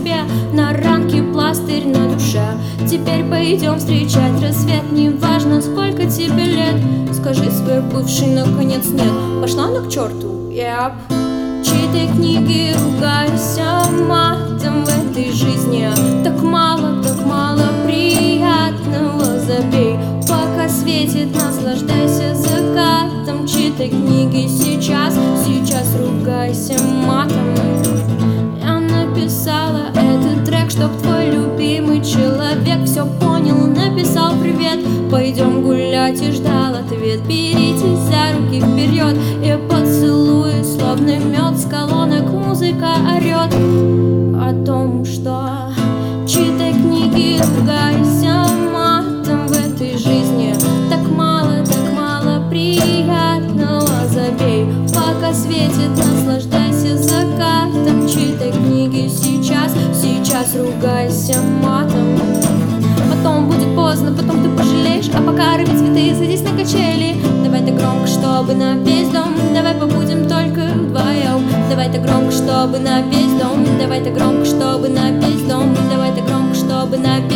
себе на ранке пластырь на душе. Теперь пойдем встречать рассвет, неважно, сколько тебе лет. Скажи своей бывшей, наконец, нет. Пошла она к черту, чьей-то книги ругайся матом. В этой жизни так мало приятного. Забей, пока светит, наслаждайся закатом. Чьей-то книги сейчас ругайся матом. Я написала этот трек, чтоб твой любимый человек все понял, написал привет. Пойдем гулять и ждал ответ. Беритесь за руки вперед и поцелуй, словно мед с колонок музыка орет о том, что чьи-то книги ругайся матом. В этой жизни так мало приятного. Забей, пока светит, наслаждайся закатом. Чьи-то книги сейчас ругайся матом. Потом будет поздно, потом ты пожалеешь. А пока рыби цветы, садись на качели. Давай так громко, чтобы на весь дом. Давай побудем только вдвоем. Давай так громко, чтобы на весь дом. Давай так громко, чтобы на весь дом. Давай так громко, чтобы на весь дом.